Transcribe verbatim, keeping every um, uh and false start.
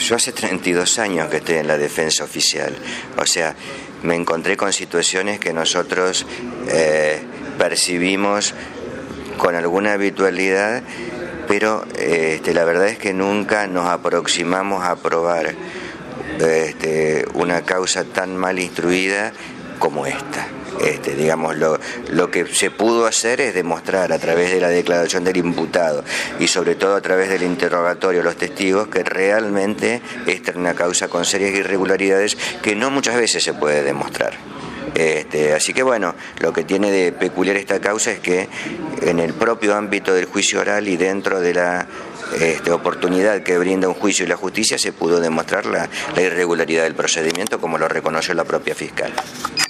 Yo hace treinta y dos años que estoy en la defensa oficial, o sea, me encontré con situaciones que nosotros eh, percibimos con alguna habitualidad, pero este, la verdad es que nunca nos aproximamos a probar este, una causa tan mal instruida como esta. Este, digamos, lo, lo que se pudo hacer es demostrar a través de la declaración del imputado y sobre todo a través del interrogatorio a los testigos que realmente esta es una causa con serias irregularidades que no muchas veces se puede demostrar. Este, así que bueno, lo que tiene de peculiar esta causa es que en el propio ámbito del juicio oral y dentro de la este, oportunidad que brinda un juicio y la justicia se pudo demostrar la, la irregularidad del procedimiento como lo reconoció la propia fiscal.